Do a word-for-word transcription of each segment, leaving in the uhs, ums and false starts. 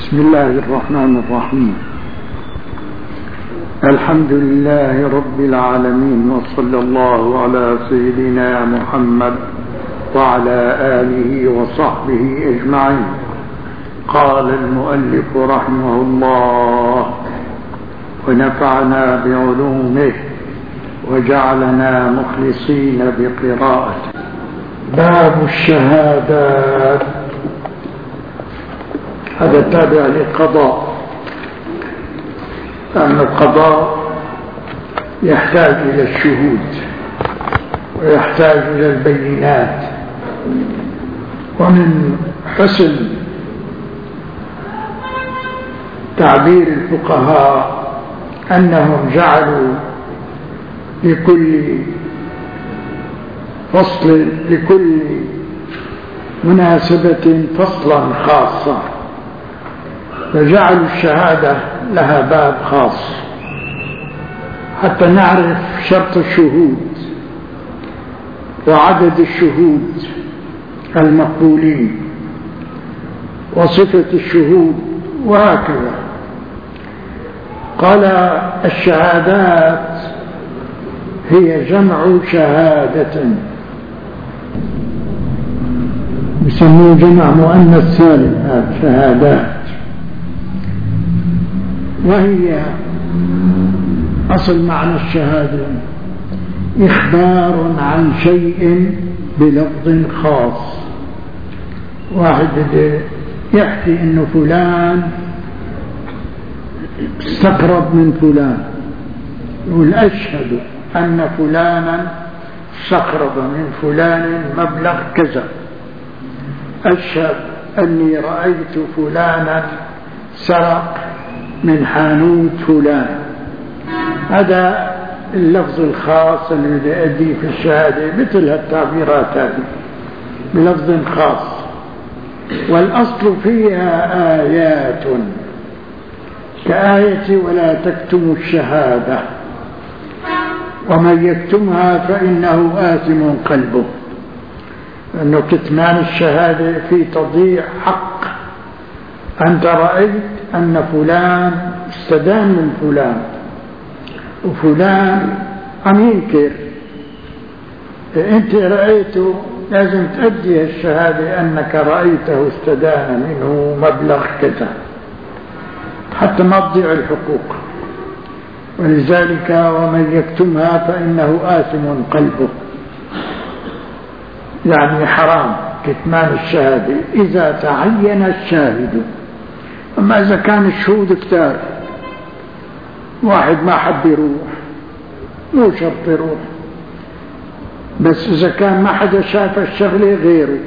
بسم الله الرحمن الرحيم. الحمد لله رب العالمين، وصلى الله على سيدنا محمد وعلى آله وصحبه أجمعين. قال المؤلف رحمه الله: ونفعنا بعلومه وجعلنا مخلصين بقراءته. باب الشهادات، هذا تابع للقضاء، لأن القضاء يحتاج إلى الشهود ويحتاج إلى البينات. ومن حسن تعبير الفقهاء أنهم جعلوا لكل فصل لكل مناسبة فصلا خاصا، فجعلوا الشهادة لها باب خاص حتى نعرف شرط الشهود وعدد الشهود المقبولين وصفة الشهود وهكذا. قال: الشهادات هي جمع شهادة، يسموه جمع مؤنث سالم، هذا شهادات، وهي أصل معنى الشهادة إخبار عن شيء بلفظ خاص. واحد يحكي إنه فلان استقرض من فلان، يقول: أشهد أن فلانا استقرض من فلان مبلغ كذا، أشهد أني رأيت فلانا سرق من حانوت فلان. هذا اللفظ الخاص الذي يؤدي في الشهادة، مثل التعبيرات هذه بلفظ خاص. والأصل فيها آيات كآية ولا تكتموا الشهادة، ومن يكتمها فإنه آثم قلبه. أنه كتمان الشهادة في تضييع حق. أنت رأيت أن فلان استدان من فلان وفلان عم ينكر، أنت رأيته، لازم تؤدي الشهادة أنك رأيته استدان منه مبلغ كذا حتى ما تضيع الحقوق. ولذلك ومن يكتمها فإنه آثم قلبه، يعني حرام كتمان الشهادة إذا تعين الشاهد. أما إذا كان الشهود كتار، واحد ما حب يروح، مو شرط يروح، بس إذا كان ما حدا شاف الشغلة غيره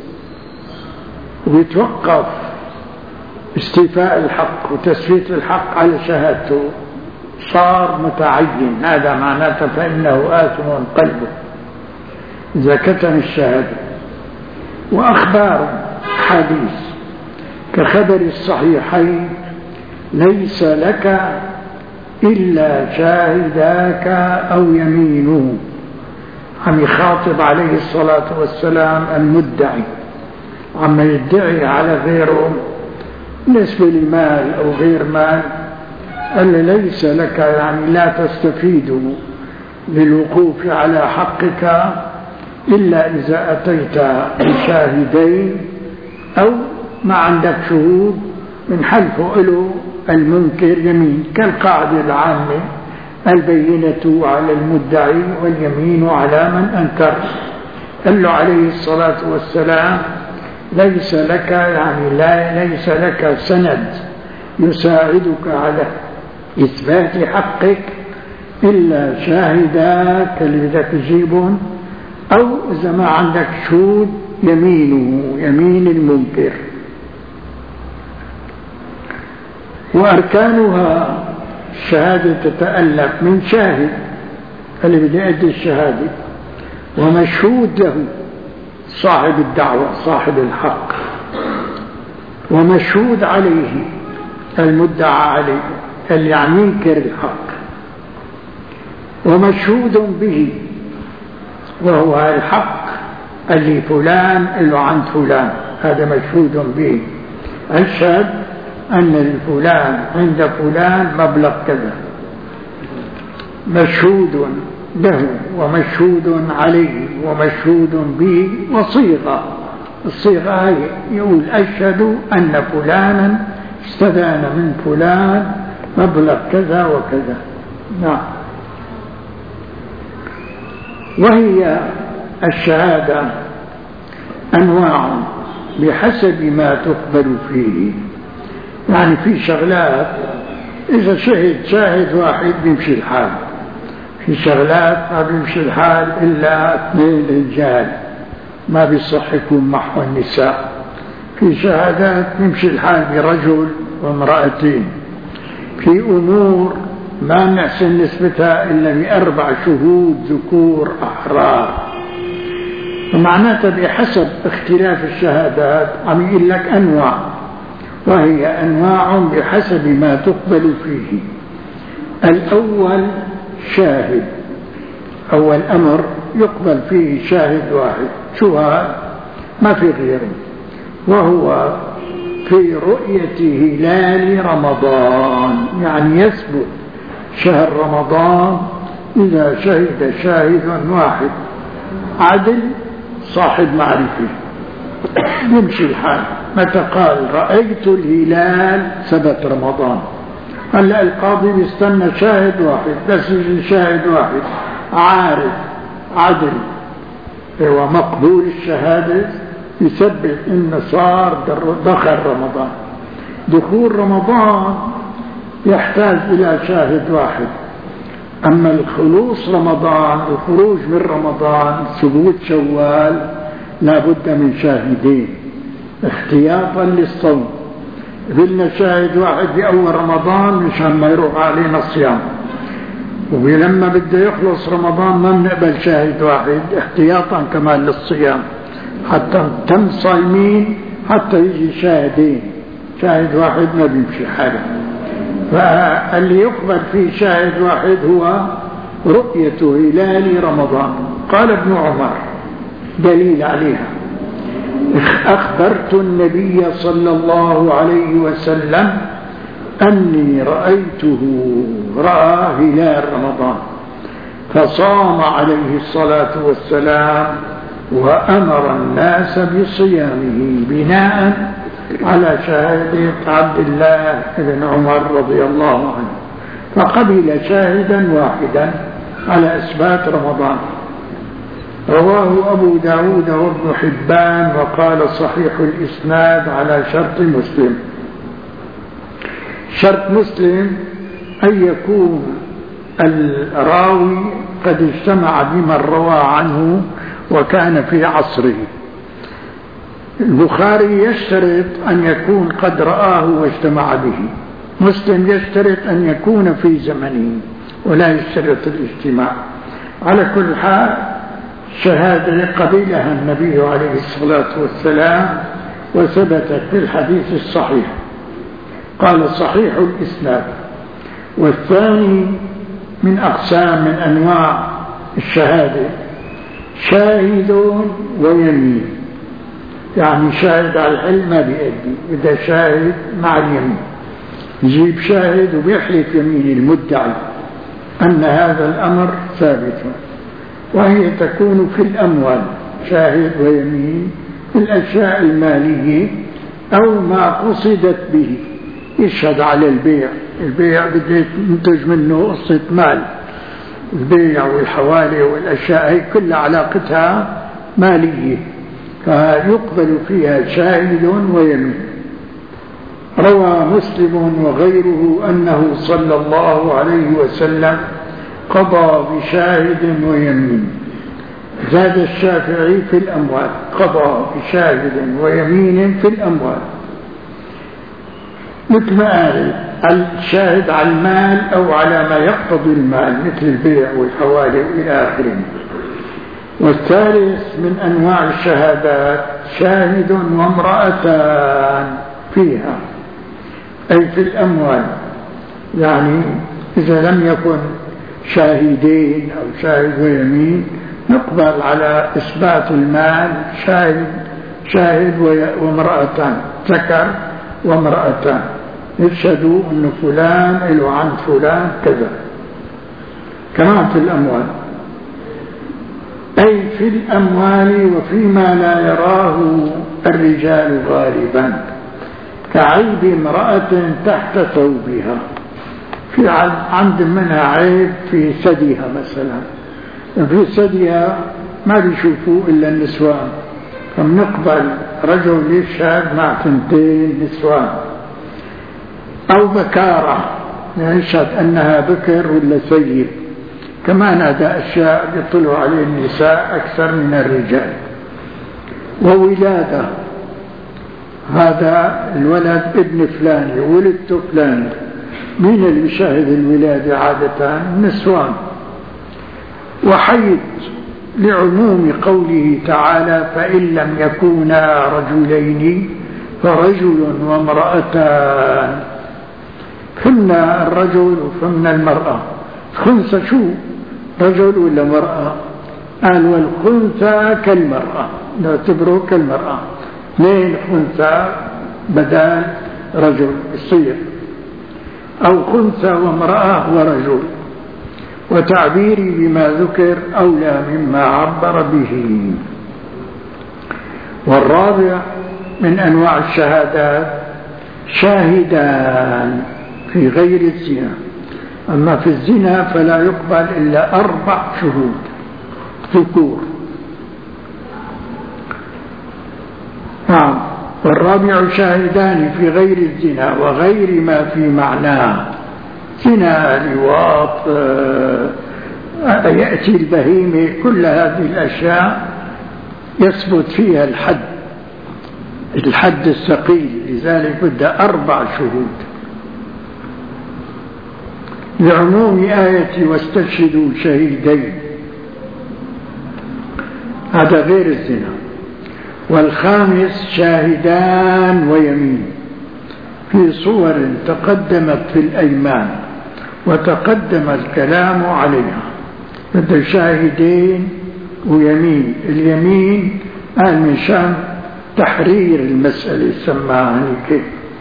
ويتوقف استيفاء الحق وتسفيت الحق على شهادته، صار متعين. هذا معناته فإنه آثم قلبه إذا كتم الشهادة. وأخبار حديث كخبر الصحيحين: ليس لك إلا شاهداك أو يمينه، عم يخاطب عليه الصلاة والسلام المدعي عم يدعي على غيره بالنسبة لمال أو غير مال. قال: ليس لك، يعني لا تستفيد للوقوف على حقك إلا إذا أتيت بشاهدين أو ما عندك شهود من حلفه له المنكر يمين، كالقاعدة العامة: البينة على المدعي واليمين على من أنكر. قال له عليه الصلاة والسلام: ليس لك، يعني لا ليس لك سند يساعدك على إثبات حقك إلا شاهداك اللي بدك تجيبهم، أو إذا ما عندك شهود يمينه، يمين المنكر. وأركانها الشهادة تتألف من شاهد اللي بده يؤدي الشهادة، ومشهود له صاحب الدعوة صاحب الحق، ومشهود عليه المدعى عليه اللي عم ينكر الحق، ومشهود به وهو الحق اللي فلان له عند فلان، هذا مشهود به. أشهد أن لفلان عند فلان مبلغ كذا، مشهود له ومشهود عليه ومشهود به وصيغة. الصيغة يقول أشهد أن فلانا استدان من فلان مبلغ كذا وكذا. نعم. وهي الشهادة أنواع بحسب ما تقبل فيه. يعني في شغلات إذا شهد شاهد واحد بيمشي الحال، في شغلات ما بيمشي الحال إلا اثنين رجال، ما بيصح يكون معه النساء. في شهادات يمشي الحال برجل وامرأتين. في أمور ما نحسن نسبتها إلا بأربع شهود ذكور أحرار. ومعناتها بحسب اختلاف الشهادات عم يقول لك أنواع، وهي أنواع بحسب ما تقبل فيه. الأول شاهد، أول أمر يقبل فيه شاهد واحد، شو هذا؟ ما في غيره، وهو في رؤية هلال رمضان. يعني يثبت شهر رمضان إذا شهد شاهد واحد عدل صاحب معرفة يمشي الحال. متى قال رأيت الهلال ثبت رمضان. هلا القاضي بيستنى شاهد واحد، بس يجي شاهد واحد عارف عدل هو مقبول الشهادة يثبت إن صار دخل رمضان. دخول رمضان يحتاج إلى شاهد واحد. أما الخلوص رمضان الخروج من رمضان ثبوت شوال لا بد من شاهدين احتياطا للصوم. قلنا شاهد واحد في أول رمضان مشان ما يروح علينا الصيام، ولما بده يخلص رمضان ما بنقبل شاهد واحد احتياطا كمان للصيام حتى تم صايمين، حتى يجي شاهدين. شاهد واحد ما بيمشي حاله. فاللي يقبل فيه شاهد واحد هو رؤية هلال رمضان. قال ابن عمر دليل عليها: أخبرت النبي صلى الله عليه وسلم أني رأيته رأى هلال رمضان فصام عليه الصلاة والسلام وأمر الناس بصيامه بناء على شهادة عبد الله بن عمر رضي الله عنه، فقبل شاهدا واحدا على إثبات رمضان. رواه أبو داود وابن حبان وقال صحيح الإسناد على شرط مسلم. شرط مسلم أن يكون الراوي قد اجتمع بمن روى عنه وكان في عصره. البخاري يشترط أن يكون قد رآه واجتمع به، مسلم يشترط أن يكون في زمنه ولا يشترط الاجتماع. على كل حال شهادة قبلها النبي عليه الصلاة والسلام وثبتت في الحديث الصحيح. قال صحيح الإسناد. والثاني من أقسام من أنواع الشهادة شاهد ويمين. يعني شاهد على العلم ما بيأدي، إذا شاهد مع اليمين يجيب شاهد وبيحلف يمين المدعي أن هذا الأمر ثابت. وهي تكون في الأموال شاهد ويمين، في الأشياء المالية أو ما قصدت به. يشهد على البيع، البيع بده ينتج منه قصة مال، البيع والحوالي والأشياء هي كل علاقتها مالية، فيقبل فيها شاهد ويمين. روى مسلم وغيره أنه صلى الله عليه وسلم قضى بشاهد ويمين. زاد الشافعي في الأموال، قضى بشاهد ويمين في الأموال، مثل ما قال الشاهد على المال أو على ما يقتضي المال مثل البيع والحوالي إلى آخره. والثالث من أنواع الشهادات شاهد وامرأتان فيها، أي في الأموال. يعني إذا لم يكن شاهدين أو شاهد ويمين نقبل على إثبات المال شاهد شاهد وامرأتان، ذكر وامرأتان. يشهدوا أن فلان له عن فلان كذا. كمان في الأموال، أي في الأموال وفيما لا يراه الرجال غالبا، كعيب امرأة تحت ثوبها، في عند منها عيب في ثديها مثلا، في ثديها ما بيشوفوا إلا النسوان، فبنقبل رجل يشهد مع ثنتين نسوان. أو بكارة يشهد أنها بكر ولا سيد، كمان هذا أشياء يطلع عليه النساء أكثر من الرجال. وولادة، هذا الولد ابن فلان ولدت فلان، مين اللي يشاهد الولادة عادة؟ النسوان. وحيض لعموم قوله تعالى فإن لم يكونا رجلين فرجل وامرأتان، فهمنا الرجل وفهمنا المرأة. خنثى شو، رجل ولا مرأة؟ قال والخنثى كالمرأة، نعتبره كالمرأة، اثنين خنثى بدال رجل يصير، أو خنثى وامرأة ورجل. وتعبيري بما ذكر أولى مما عبر به. والرابع من أنواع الشهادات شاهدان في غير الزنا، أما في الزنا فلا يقبل إلا أربع شهود ذكور. نعم. والرابع شاهدان في غير الزنا وغير ما في معناه، زنا، لواط، يأتي البهيمة، كل هذه الأشياء يثبت فيها الحد الحد الثقيل، لذلك بدأ أربع شهود لعموم آية واستشهدوا شهيدين، هذا غير الزنا. والخامس شاهدان ويمين في صور تقدمت في الأيمان وتقدم الكلام عليها، بدأ شاهدين ويمين. اليمين قال من شان تحرير المسألة سماها هيك.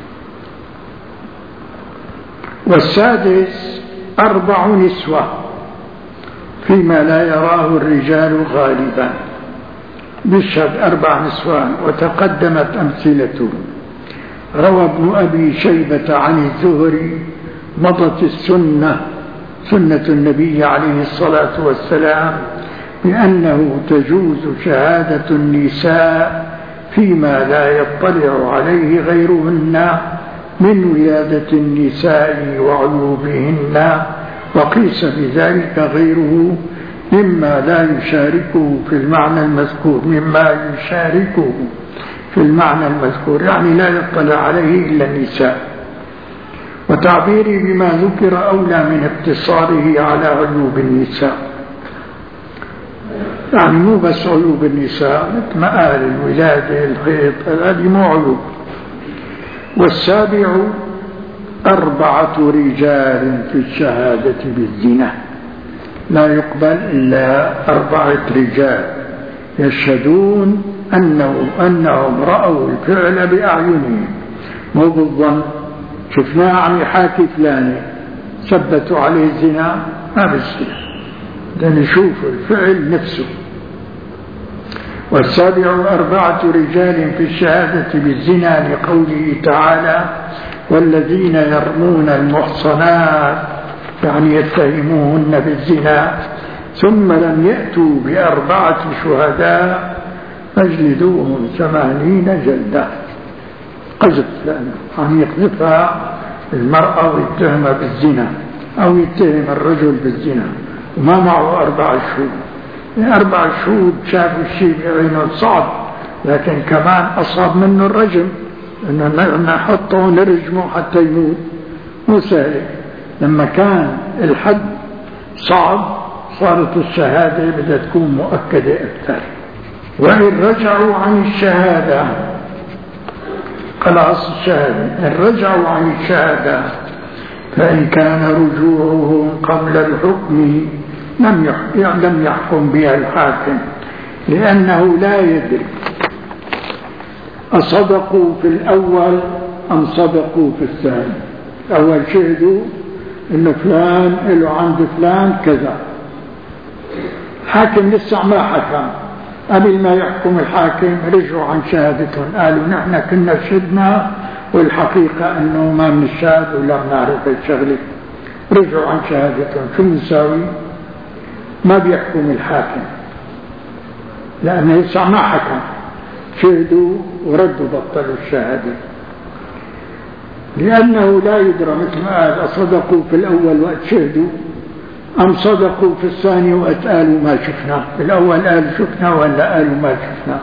والسادس أربع نسوة فيما لا يراه الرجال غالبا، بيشهد أربع نسوان وتقدمت أمثلته. روى ابن أبي شيبة عن الزهري مضت السنة سنة النبي عليه الصلاة والسلام بأنه تجوز شهادة النساء فيما لا يطلع عليه غيرهن من ولادة النساء وعيوبهن، وقيس بذلك غيره مما لا يشاركه في المعنى المذكور مما يشاركه في المعنى المذكور، يعني لا يطلع عليه إلا النساء. وتعبيري بما ذكر أولى من اقتصاره على عيوب النساء، يعني مو بس عيوب النساء مثل مآل الولادة الحيض، هذه مو عيوب. والسابع أربعة رجال في الشهادة بالزنا، لا يقبل إلا أربعة رجال يشهدون أنه أنهم رأوا الفعل بأعينهم، مو بالظن شفناه عم يحاكي فلاني ثبتوا عليه الزنا، ما بيصير، بدنا نشوف الفعل نفسه. والسابع أربعة رجال في الشهادة بالزنا لقوله تعالى والذين يرمون المحصنات، يعني يتهموهن بالزنا ثم لم يأتوا بأربعة شهداء فاجلدوهم ثمانين جلدة. قذف، لأنه عم يقذفها المرأة ويتهمها بالزنا أو يتهم الرجل بالزنا وما معه أربع شهود. أربع شهود شافوا الشيء بعينه صعب، لكن كمان أصاب منه الرجم، إنه نحطه ونرجمه حتى يموت مو سهل. لما كان الحد صعب صارت الشهادة بدها تكون مؤكدة أكثر. وإن رجعوا عن الشهادة، خلاص الشهادة، إن رجعوا عن الشهادة فإن كان رجوعهم قبل الحكم لم يحكم بها الحاكم، لأنه لا يدري أصدقوا في الأول أم صدقوا في الثاني. أول شهدوا إنه فلان له عند فلان كذا، الحاكم لسه ما حكم، قبل ما يحكم الحاكم رجعوا عن شهادتهم، قالوا نحن كنا شهدنا والحقيقة أنه ما بنشهد ولا بنعرف الشغلة. رجعوا عن شهادتهم، شو بنساوي؟ ما بيحكم الحاكم لأنه لسه ما حكم، شهدوا وردوا بطلوا الشهادة، لأنه لا يدرى مثل ما قال أصدقوا في الأول وقت شهدوا أم صدقوا في الثاني وقت قالوا ما شفنا. في الأول قالوا شفنا ولا قالوا ما شفنا.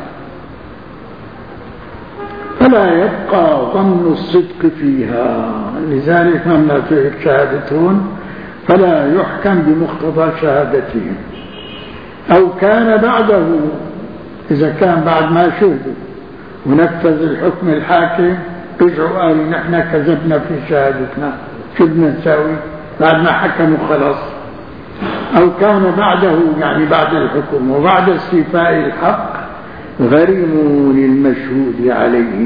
فلا يبقى ظن الصدق فيها، لذلك ممنع فيه شهادتهم، فلا يحكم بمقتضى شهادتهم. أو كان بعده، إذا كان بعد ما شهدوا ونفذ الحكم الحاكم رجعوا قالوا نحن كذبنا في شهادتنا، شو بدنا نساوي بعد ما حكموا خلاص. أو كان بعده يعني بعد الحكم وبعد استيفاء الحق غريم للمشهود عليه.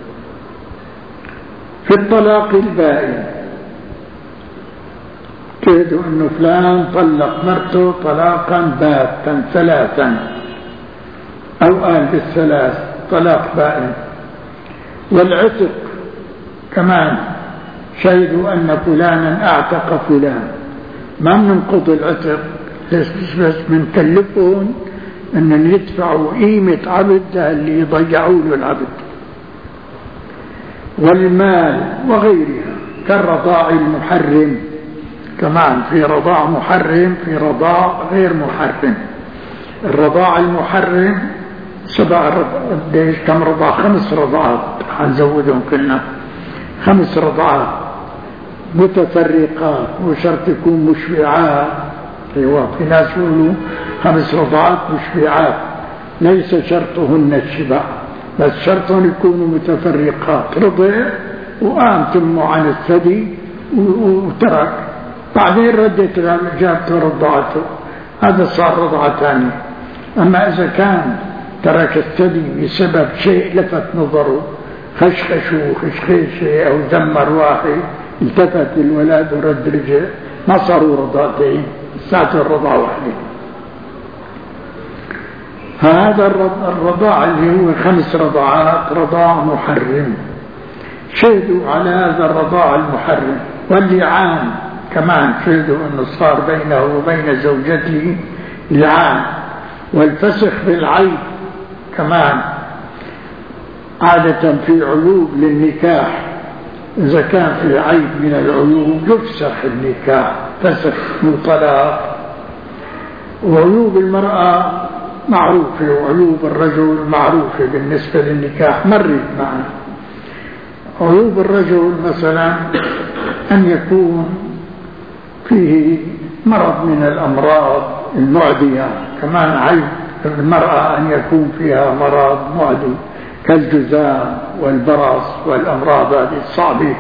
في الطلاق البائن شهدوا أنه فلان طلق مرته طلاقا باتا ثلاثا، أو قال بالثلاث طلاق بائن. والعتق كمان شهدوا أن فلانا أعتق فلان، ما بننقض العتق بس بنكلفهم أن يدفعوا قيمة عبد اللي يضيعوا له العبد. والمال وغيرها كالرضاع المحرم، كمان في رضاع محرم في رضاع غير محرم. الرضاع المحرم سبع رضاعات، كم رضاع؟ خمس رضاعات، حنزودهم كلنا خمس رضاعات متفرقات، وشرط يكون مشبعات. ايوه في ناس يقولوا خمس رضاعات مشبعات، ليس شرطهن الشبع، بس شرطهم يكونوا متفرقات، رضع وقام تمه عن الثدي وترك، بعدين ردت جابته رضعته، هذا صار رضعة ثانية. أما إذا كان ترك الثدي بسبب شيء لفت نظره، خشخشه خشخشه أو زمر واحد، التفت الولد ورد رجع، ما صاروا رضعتين، ساعة الرضاعة واحدة. هذا الرضاع اللي هو خمس رضاعات رضاع محرم، شهدوا على هذا الرضاع المحرم. واللعان كمان شهدوا أنه صار بينه وبين زوجته لعان. والفسخ بالعيب كمان عادة في عيوب للنكاح، إذا كان في عيب من العيوب يفسخ النكاح، فسخ من طلاق. وعيوب المرأة معروفة وعيوب الرجل معروفة بالنسبة للنكاح، مرت معنا. عيوب الرجل مثلا أن يكون فيه مرض من الأمراض المعدية، كمان عيب المرأة أن يكون فيها مرض معدي كالجذام والبرص والأمراض هذه الصعبة.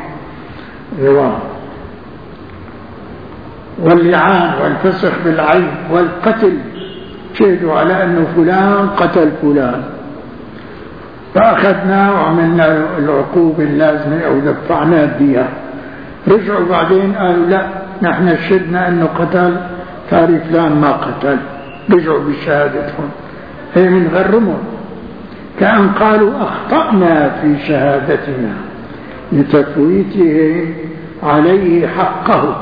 واللعان والفسخ بالعيب والقتل، شهدوا على أنه فلان قتل فلان فأخذناه وعملنا العقوبة اللازمة أو دفعناه الدية. رجعوا بعدين قالوا لا نحن شهدنا أنه قتل تاري فلان ما قتل، رجعوا بشهادتهم، هي من غرمهم، كأن قالوا أخطأنا في شهادتنا لتفويته عليه حقه،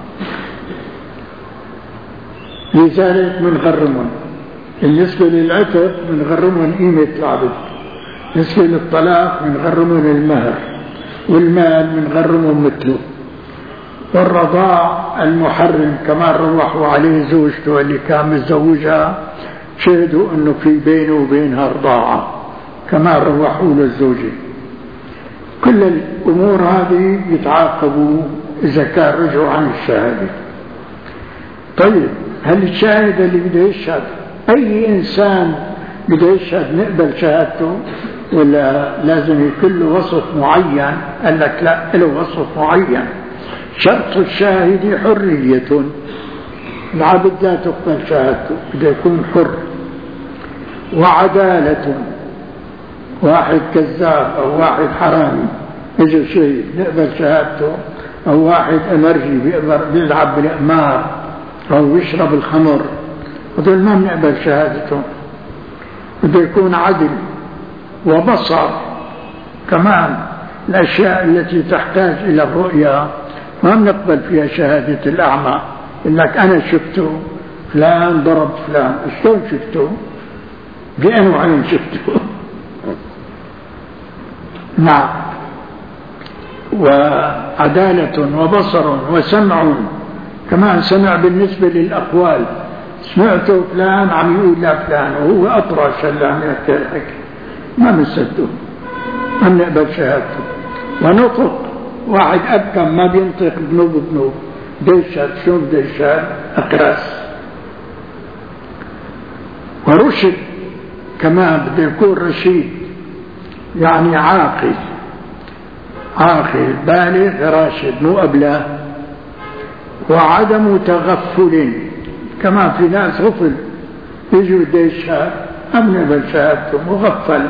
لذلك من غرمهم. بالنسبة للعتق من غرمهم قيمة العبد، بالنسبة للطلاق من غرمهم المهر، والمال من غرمهم مثله. والرضاع المحرم كمان روحوا عليه زوجته اللي كان متزوجها، شهدوا أنه في بينه وبينها رضاعة، كمان روحوا للزوجة. كل الأمور هذه يتعاقبوا إذا كان رجعوا عن الشهادة. طيب هل الشاهد اللي بده يشهد أي إنسان بده يشهد نقبل شهادته ولا لازم يكون له وصف معين؟ قال لك لا، له وصف معين. شرط الشاهد حرية، العبد لا تقبل شهادته، بده يكون حر. وعدالة، واحد كذاب أو واحد حرامي إذا شهد نقبل شهادته، أو واحد أمرجي بيقدر بيلعب بالأقمار أو يشرب الخمر، هذول ما بنقبل شهادتهم. بده يكون عدل وبصر كمان. الأشياء التي تحتاج إلى الرؤية ما بنقبل فيها شهادة الأعمى. إنك أنا شفته فلان ضرب فلان، شلون شفته؟ بأنه عين شفته. نعم. وعدالة وبصر وسمع كمان. سمع بالنسبة للأقوال، سمعته فلان عم يقول لا فلان وهو أطرش اللي عم يحكي الحكي، ما بنصدقه، ما بنقبل شهادته. ونطق، واحد أبكم ما بينطق بنوب بنوب، ديشات شو ديشات أقراس. ورشد كمان، بده يكون رشيد يعني عاقل، عاقل بالغ راشد مو أبله. وعدم تغفل، كمان في ناس غفل يجوا ديشات أمن بالشهادته مغفل.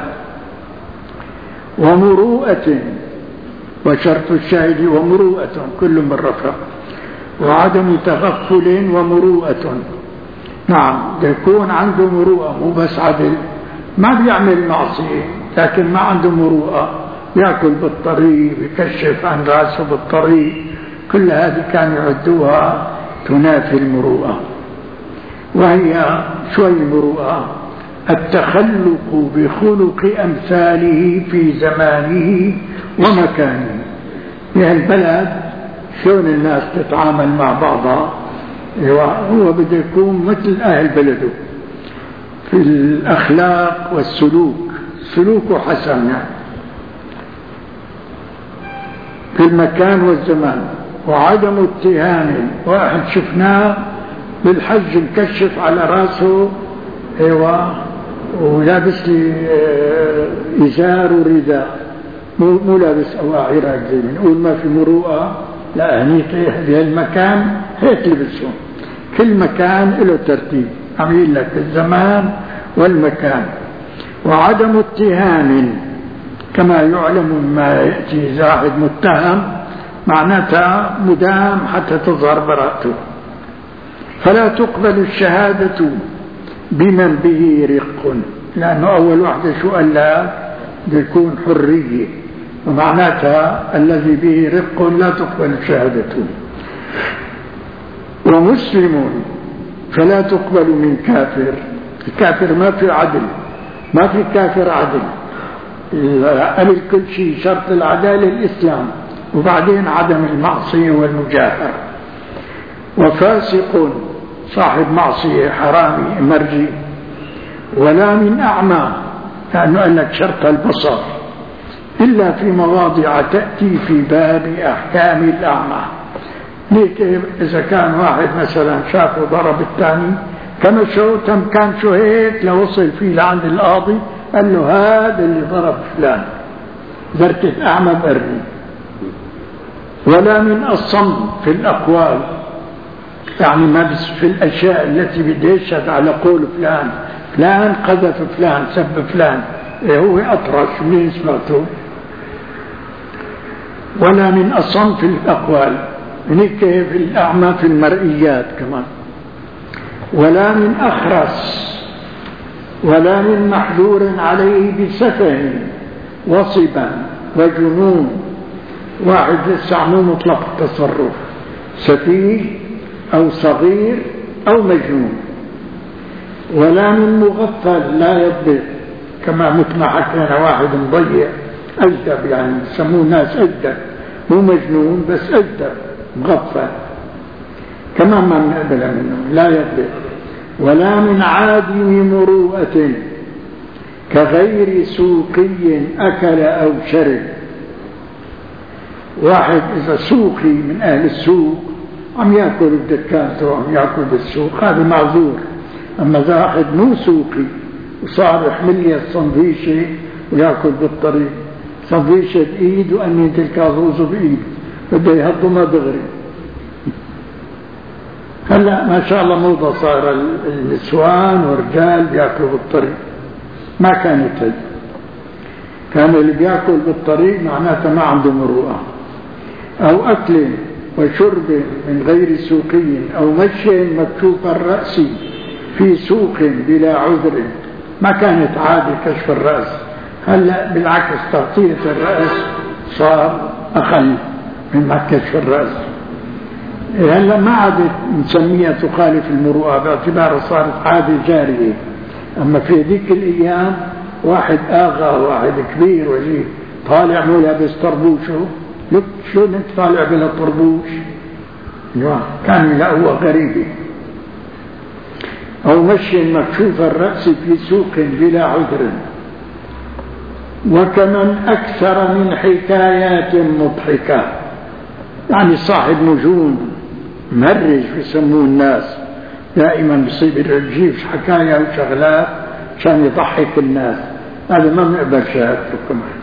ومروءة، وشرط الشاهد ومروءة كل من رفق. وعدم تغفل ومروءة. نعم، يكون عنده مروءة، مو بس عدل، ما بيعمل معصية لكن ما عنده مروءة، يأكل بالطريق، يكشف عن رأسه بالطريق، كل هذه كانوا يعدوها تنافي المروءة. وهي شوي المروءة التخلق بخلق أمثاله في زمانه ومكانه. يعني البلد شلون الناس تتعامل مع بعضها، هو بده يكون مثل أهل بلده في الأخلاق والسلوك، سلوكه حسن يعني في المكان والزمان. وعدم اتهام، واحد شفناه بالحج مكشف على راسه ايوه ولابس لي ازار ورداء، مو لابس اواعرك زي ما نقول ما في مروءه، لا هنيك بهالمكان هيك لبسهم. كل مكان له ترتيب، عاملين لك الزمان والمكان. وعدم اتهام، كما يعلم ما يأتي إذا واحد متهم معناتها مدام حتى تظهر براءته. فلا تقبل الشهادة بمن به رق، لأنه أول واحدة شو قال لا بيكون حرية، ومعناتها الذي به رق لا تقبل شهادته. ومسلم، فلا تقبل من كافر. الكافر ما في عدل، ما في كافر عدل، قبل كل شيء شرط العدالة الإسلام، وبعدين عدم المعصية والمجاهرة. وفاسق، صاحب معصية حرامي مرجي. ولا من أعمى، لأنه قال لك شرط البصر إلا في مواضع تأتي في باب أحكام الأعمى. ليك إذا كان واحد مثلا شافه ضرب الثاني كما شو تم كان شو هيك لوصل فيه لعند القاضي قال له هذا اللي ضرب فلان، زركة أعمى بأرني. ولا من الصمت في الأقوال، يعني ما بس في الأشياء التي بده يشهد على قول فلان، فلان قذف فلان سب فلان، هو أطرش من سمعته. ولا من الصمت في الأقوال، هنيك في الأعمى في المرئيات كمان. ولا من أخرس، ولا من محذور عليه بسفه وصبا وجنون، واحد لسه مو مطلق التصرف، سفيه أو صغير أو مجنون. ولا من مغفل لا يضبط، كما مثل ما حكينا واحد مضيع أجدب، يعني يسموه ناس أجدب، مو مجنون بس أجدب مغفل، كمان ما نقبل منه لا يضبط. ولا من عادم مروءة كغير سوقي أكل أو شرب، واحد إذا سوقي من أهل السوق عم يأكل بدكانته عم يأكل بالسوق هذا معذور. أما إذا واحد مو سوقي وصار يحمل لي الصندويشة ويأكل بالطريق، صندويشة بإيد وأني تلك الرز بإيد، بده يهضمها دغري. هلا ما شاء الله موضة صار النسوان والرجال بياكلوا بالطريق، ما كانت هي، كان اللي بياكل بالطريق معناته ما عنده مروءة. أو أكل وشرب من غير سوقي أو مشي مكشوف الرأس في سوق بلا عذر. ما كانت عادة كشف الرأس، هلأ بالعكس تغطية الرأس صار أقل من كشف الرأس. هلأ ما عادت نسميها تخالف المروءة باعتبار صارت عادة جارية. أما في ذيك الأيام واحد آغا واحد كبير وجيه طالع مو لابس طربوشه، لك شو انت طالع بلا طربوش؟ كان لا هو غريب. أو مشي مكشوف الرأس في سوق بلا عذر. وكمن أكثر من حكايات مضحكة، يعني صاحب نجوم مرج بيسموه الناس، دائما بيصيب يجيب حكاية وشغلات عشان يضحك الناس، هذا ما بنقبل شهادته كمان.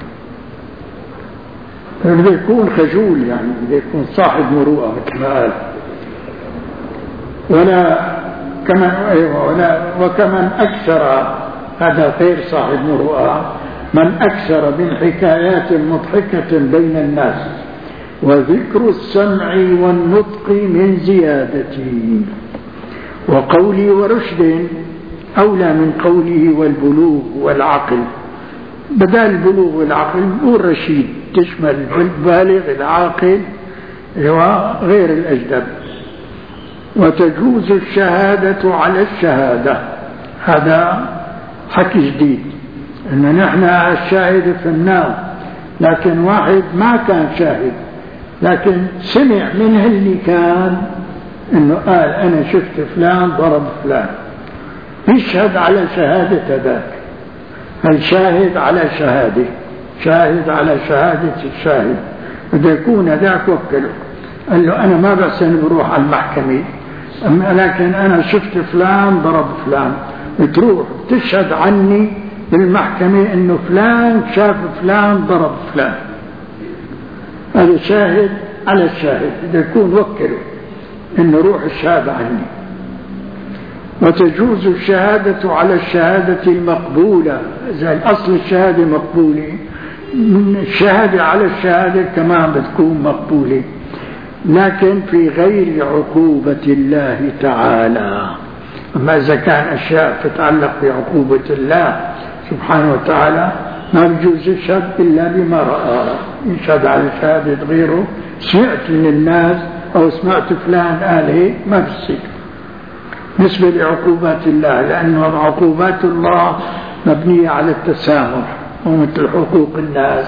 بده يكون خجول، يعني بده يكون صاحب مروءة مثل ما قال. ولا كمن ولا وكمن أكثر، هذا غير صاحب مروءة، من أكثر من حكايات مضحكة بين الناس وذكر السمع والنطق من زيادته وقولي ورشد أولى من قوله والبلوغ والعقل. بدل البلوغ والعقل والرشيد تشمل البالغ العاقل وغير الأجدب. وتجوز الشهادة على الشهادة، هذا حكي جديد، إن نحن الشاهد في النار، لكن واحد ما كان شاهد لكن سمع منه اللي كان إنه قال أنا شفت فلان ضرب فلان، يشهد على شهادة ذاك. هل شاهد على شهادة، شاهد على شهادة الشاهد، بده يكون ذاك وكله قال له أنا ما بحسن بروح على المحكمة، لكن أنا شفت فلان ضرب فلان، بتروح تشهد عني بالمحكمة إنه فلان شاف فلان ضرب فلان. هذا شاهد على الشاهد، بده يكون وكله إنه روح الشهادة عني. وتجوز الشهادة على الشهادة المقبولة، إذا الأصل الشهادة مقبولة، من الشهادة على الشهادة كمان بتكون مقبولة، لكن في غير عقوبة الله تعالى. أما إذا كان أشياء تتعلق بعقوبة الله سبحانه وتعالى ما بيجوز يشهد إلا بما رأى، يشهد على شهادة غيره، سمعت من الناس أو سمعت فلان قال هيك، ما بيصير بالنسبة لعقوبات الله، لأن عقوبات الله مبنية على التسامح ومثل حقوق الناس.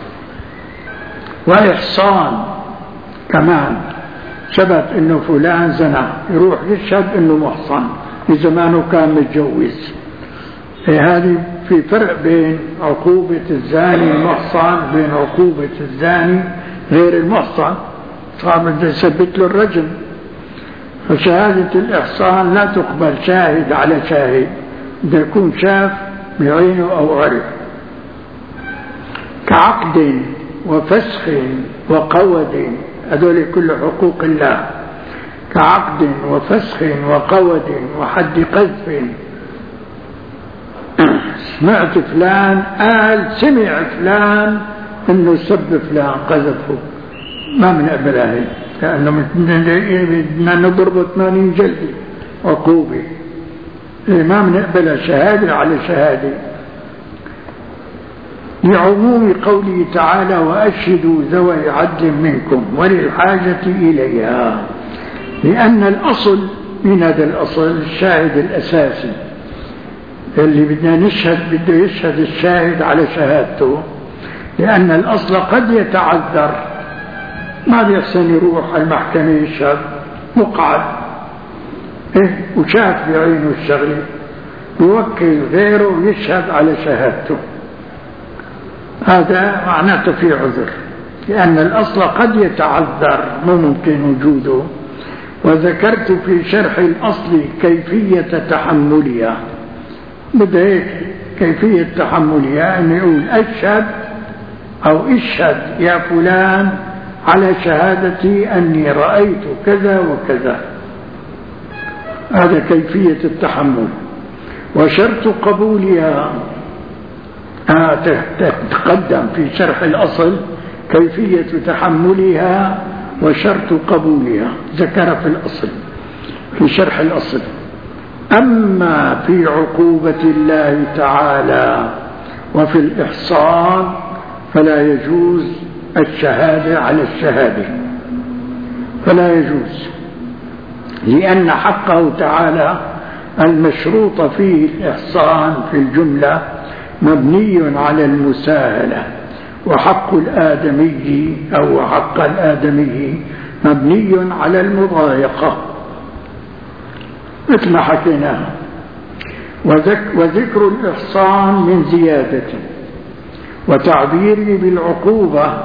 وإحصان كمان، ثبت إنه فلان زنا، يروح يشهد إنه محصن، في زمانه كان متجوز. هذه في فرق بين عقوبة الزاني المحصن بين عقوبة الزاني غير المحصن، صار بده يثبت له الرجم. فشهادة الإحصان لا تقبل شاهد على شاهد، بده يكون شاف بعينه أو عرف. كعقد وفسخ وقود، هذول كل حقوق الله. كعقد وفسخ وقود وحد قذف، سمعت فلان قال سمع فلان انه سب فلان قذفه، ما بنقبلها هي، لانه بدنا نضرب ثمانين جلدة عقوبة، ما بنقبلها شهادة على شهادة. لعموم قوله تعالى وأشهدوا ذوي عدل منكم وللحاجة إليها، لأن الأصل من هذا الأصل الشاهد الأساسي اللي بدنا نشهد، بده يشهد الشاهد على شهادته، لأن الأصل قد يتعذر، ما بيحسن يروح المحكمة يشهد مقعد إيه وشاف بعينه الشغلة، يوكل غيره يشهد على شهادته، هذا معناته في عذر، لأن الأصل قد يتعذر مو ممكن وجوده. وذكرت في شرح الأصل كيفية تحملها، بده هيك كيفية تحملها أن يقول أشهد أو اشهد يا فلان على شهادتي أني رأيت كذا وكذا، هذا كيفية التحمل. وشرط قبولها آه تقدم في شرح الأصل كيفية تحملها وشرط قبولها ذكر في الأصل في شرح الأصل. أما في عقوبة الله تعالى وفي الإحصان فلا يجوز الشهادة على الشهادة، فلا يجوز، لأن حقه تعالى المشروط فيه الإحصان في الجملة مبني على المساهلة، وحق الآدمي أو حق الآدمي مبني على المضايقة مثل ما حكيناها. وذكر الإحصان من زيادته وتعبيره بالعقوبة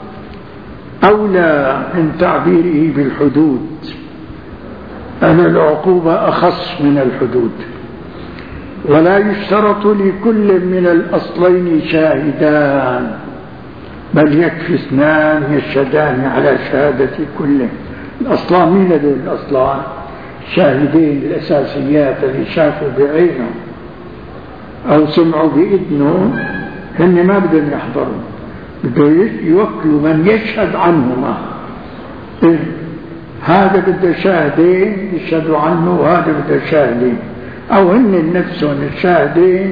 أولى من تعبيره بالحدود، أن العقوبة أخص من الحدود. ولا يشترط لكل من الأصلين شاهدان، بل يكفي اثنان يشهدان على شهادة كل. الأصلان مين هذول الأصلان؟ الشاهدين الأساسيات اللي شافوا بعينهم أو سمعوا بإذنه، هن ما بدهم يحضروا، بدهم يوكلوا من يشهد عنهما. إيه؟ هذا بده شاهدين يشهدوا عنه، وهذا بده شاهدين، أو هن نفسهم الشاهدين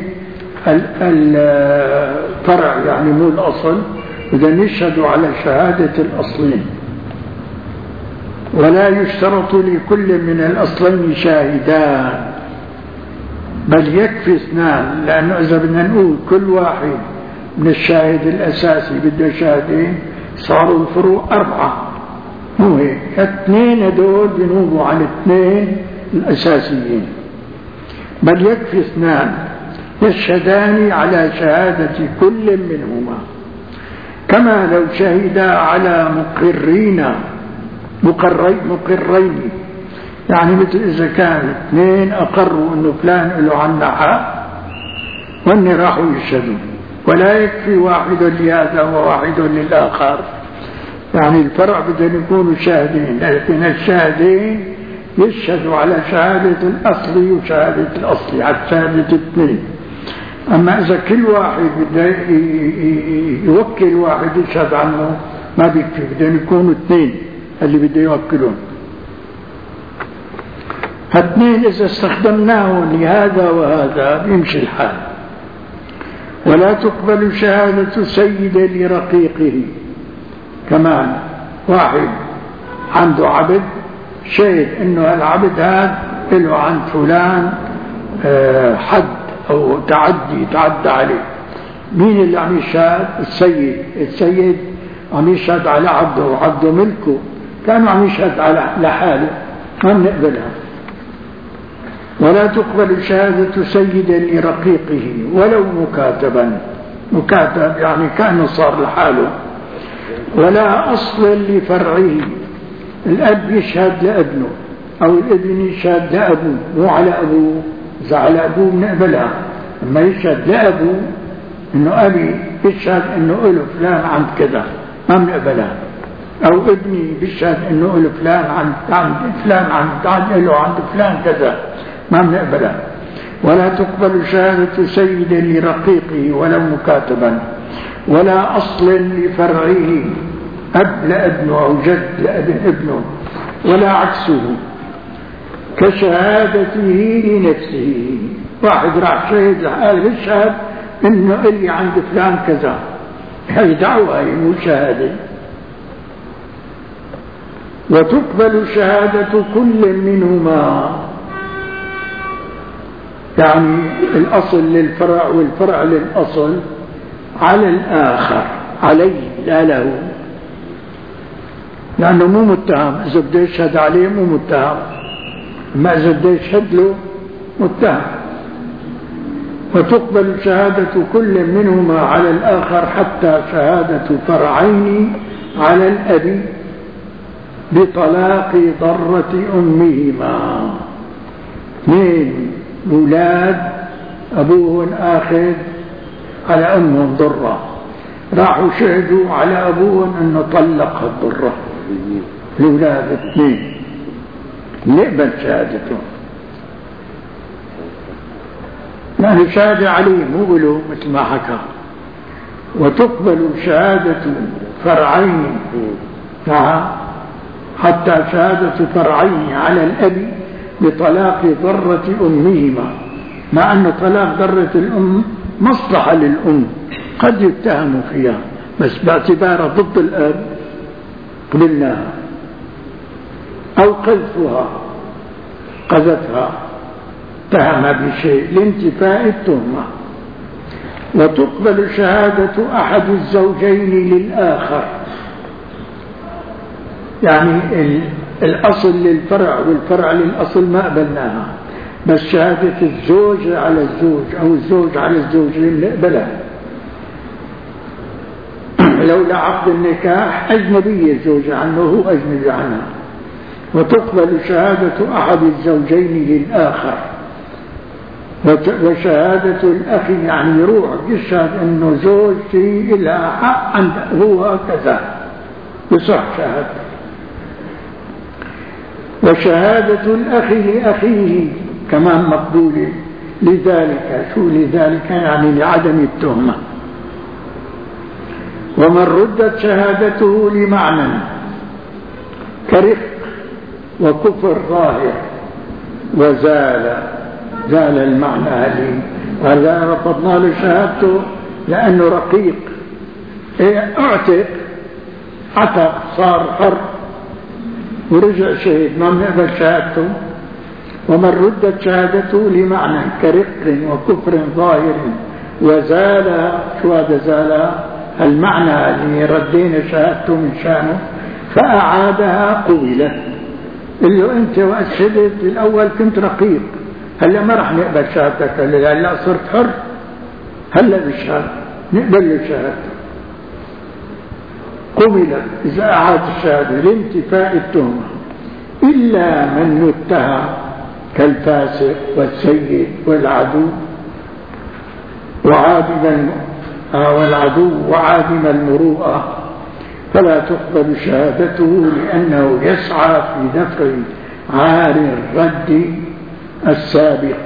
الفرع يعني مو الأصل، بدهم يشهدوا على شهادة الأصلين. ولا يشترط لكل من الأصلين شاهدان، بل يكفي اثنان، لأنه إذا بدنا نقول كل واحد من الشاهد الأساسي بده شاهدين صاروا الفروع أربعة، مو هيك؟ اثنين هدول بنوبوا على الاثنين الأساسيين، بل يكفي اثنان يشهدان على شهادة كل منهما، كما لو شهدا على مقرين مقرين مقرين يعني مثل إذا كان اثنين أقروا أنه فلان له عنا حق وأني راحوا يشهدوا، ولا يكفي واحد لهذا وواحد للآخر، يعني الفرع بدهم يكونوا شاهدين، لكن الشاهدين يشهدوا على شهادة الأصل وشهادة الأصل على شهادة اثنين. أما إذا كل واحد بده يوكل واحد يشهد عنه ما بيكفي، بدهم يكونوا اثنين اللي بده يوكلون. هاثنين إذا استخدمناهم لهذا وهذا بيمشي الحال. ولا تقبل شهادة سيد لرقيقه، كمان واحد عنده عبد شهد انه العبد هذا له عند فلان حد او تعدي تعدى عليه، مين اللي عم يشهد؟ السيد. السيد عم يشهد على عبده وعبده ملكه، كانوا عم يشهد على لحاله، ما بنقبلها. ولا تقبل شهادة سيد لرقيقه ولو مكاتبا، مكاتب يعني كأنه صار لحاله. ولا أصل لفرعه، الأب يشهد لابنه أو الابن يشهد لأبوه، مو على أبوه، إذا على أبوه بنقبلها، أما يشهد لأبوه إنه أبي يشهد إنه له فلان عند كذا ما بنقبلها، أو ابني بيشهد إنه له فلان عند عند فلان عند عند له عند فلان كذا ما بنقبلها. ولا تقبل شهادة سيد لرقيقه ولو مكاتبا. ولا أصل لفرعه، أب لابنه أو جد لابن ابنه، ولا عكسه، كشهادته لنفسه. واحد راح شهد قال بيشهد إنه إلي عند فلان كذا، هي دعوة مو شهادة. وتقبل شهادة كل منهما، يعني الأصل للفرع والفرع للأصل على الآخر، عليه لا له، لأنه مو متهم، إذا بده يشهد عليه مو متهم، أما إذا بده يشهد له متهم. وتقبل شهادة كل منهما على الآخر حتى شهادة فرعين على الأب بطلاق ضرة أمهما. اثنين أولاد أبوهن آخذ على أمهم ضرة، راحوا شهدوا على أبوهن أنه طلق الضرة، الأولاد اثنين نقبل شهادتهم، يعني شهادة عليه مو بلو مثل ما حكى. وتقبل شهادة فرعين. نعم، حتى شهادة فرعين على الأب بطلاق ضرة أمهما، مع أن طلاق ضرة الأم مصلحة للأم قد يتهم فيها، بس باعتبارها ضد الأب قبلناها. أو قذفها، قذفها اتهم بشيء لانتفاء التهمة. وتقبل شهادة أحد الزوجين للآخر، يعني الأصل للفرع والفرع للأصل ما قبلناها، بس شهادة الزوج على الزوج أو الزوج على الزوجين نقبلها. لولا عقد النكاح أجنبية الزوج عنه هو أجنبي عنها. وتقبل شهادة أحد الزوجين للآخر. وشهادة الأخ يعني يروح يشهد أنه زوجتي لها حق عند هو كذا، يصح شهادته. وشهادة الأخ لأخيه كمان مقبولة لذلك. شو لذلك؟ يعني لعدم التهمة. ومن ردت شهادته لمعنى كرفق وكفر ظاهر وزال زال المعنى هذه، وهذا رفضنا له شهادته لأنه رقيق. إيه اعتق، عتق صار حر ورجع شهيد، ما بنقبل شهادته. ومن ردت شهادته لمعنى كرق وكفر ظاهر وزال، شو هذا زال؟ المعنى اللي ردينا شهادته من شانه فأعادها قبلت. اللي له أنت وأشهدت الأول كنت رقيق، هلا ما راح نقبل شهادتك، هلا صرت حر، هلا بشهاد نقبل له شهادته قبلت إذا أعاد الشهادة لانتفاء التهمة، إلا من يتهم كالفاسق والسيد والعدو وعادم والعدو وعادم المروءة، فلا تقبل شهادته لأنه يسعى في دفع عار الرد السابق.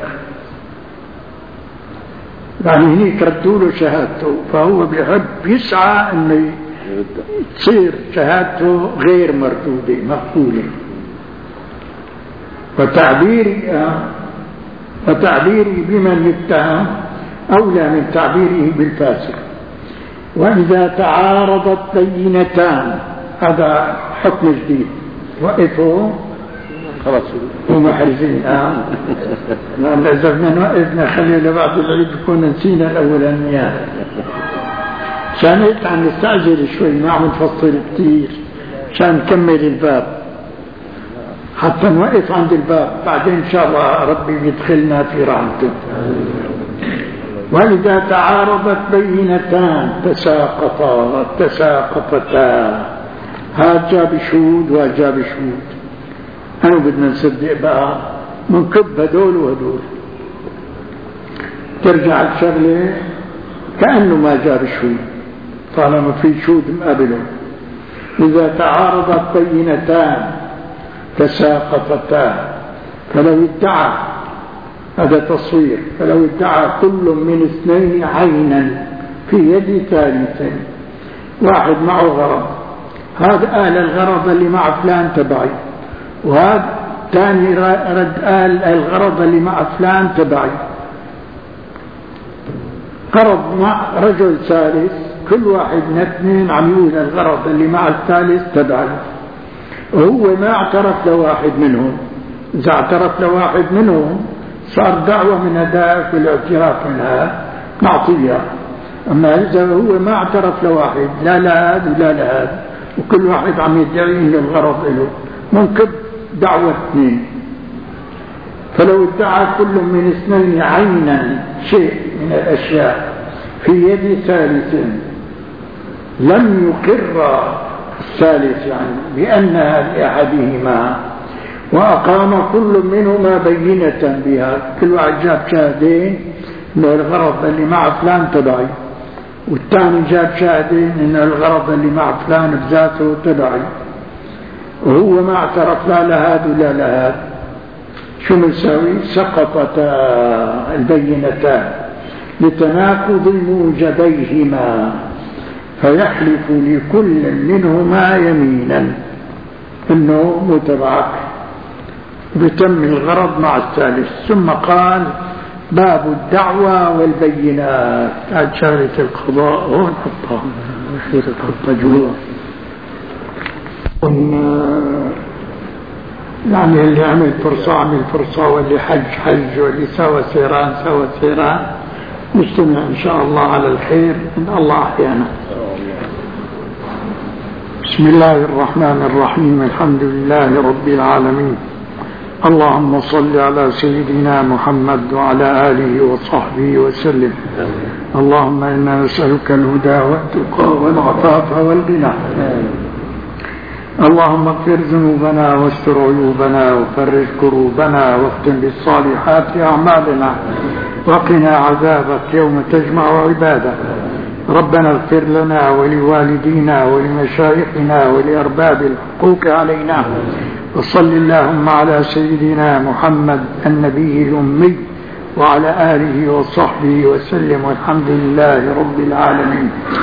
يعني هنيك ردوا له شهادته، فهو بيحب يسعى أنه تصير شهادته غير مردودة مقبولة. وتعبيري وتعبيري بمن يتهم أولى من تعبيره بالفاسق. وإذا تعارضت بينتان، هذا حكم جديد، وقفوا خلاص ومحرزين. آه لأن إذا بدنا نوقفنا خليه لبعض العيد يكون نسينا الأولانيات. عشان هيك عم نستعجل شوي، ما عم نفصل كتير عشان نكمل الباب، حتى نوقف عند الباب بعدين إن شاء الله ربي يدخلنا في رحمته. وإذا تعارضت بينتان تساقطا تساقطتا، هذا جاب شهود وهذا جاب شهود، أنا بدنا نصدق بقى منكب هدول وهدول، ترجع الشغلة كأنه ما جاب شهود طالما في شهود مقابلهم. إذا تعارضت بينتان تساقطتا، فلو ادعى، هذا تصوير، فلو ادعى كل من اثنين عينا في يد ثالث، واحد معه غرض، هذا قال الغرض اللي مع فلان تبعي، وهذا ثاني رد قال الغرض اللي مع فلان تبعي، غرض مع رجل ثالث، كل واحد من اثنين عم يقول الغرض اللي مع الثالث تبعي، وهو ما اعترف لواحد منهم. إذا اعترف لواحد منهم صار دعوة من هذاك والاعتراف من هذا معطية. أما إذا هو ما اعترف لواحد، لا لهذا ولا لهذا، وكل واحد عم يدعي إنه الغرض له، منكب دعوة اثنين. فلو ادعى كل من اثنين عينا شيء من الأشياء في يد ثالث لم يقر الثالث يعني بأنها لأحدهما، وأقام كل منهما بينة بها، كل واحد جاب شاهدين إن الغرض اللي مع فلان تبعي، والثاني جاب شاهدين إن الغرض اللي مع فلان بذاته تبعي، وهو ما اعترف لا لهذا ولا لهذا، شو بنسوي؟ سقطتا البينتان لتناقض موجبيهما، فيحلف لكل منهما يمينا انه متبعك بتم الغرض مع الثالث. ثم قال باب الدعوى والبينات. عاد شارة القضاء هون حطها حطها جوا. يعني اللي عمل فرصة عمل فرصة، واللي حج حج، واللي سوى سيران سوى سيران. نجتمع إن شاء الله على الخير إن الله أحيانا. بسم الله الرحمن الرحيم. الحمد لله رب العالمين. اللهم صل على سيدنا محمد وعلى آله وصحبه وسلم. اللهم إنا نسألك الهدى والتقى والعفاف والغنى. اللهم اغفر ذنوبنا واستر عيوبنا وفرج كروبنا واختم بالصالحات أعمالنا وقنا عذابك يوم تجمع عبادك. ربنا اغفر لنا ولوالدينا ولمشايخنا ولأرباب الحقوق علينا. وصل اللهم على سيدنا محمد النبي الأمي وعلى آله وصحبه وسلم، والحمد لله رب العالمين.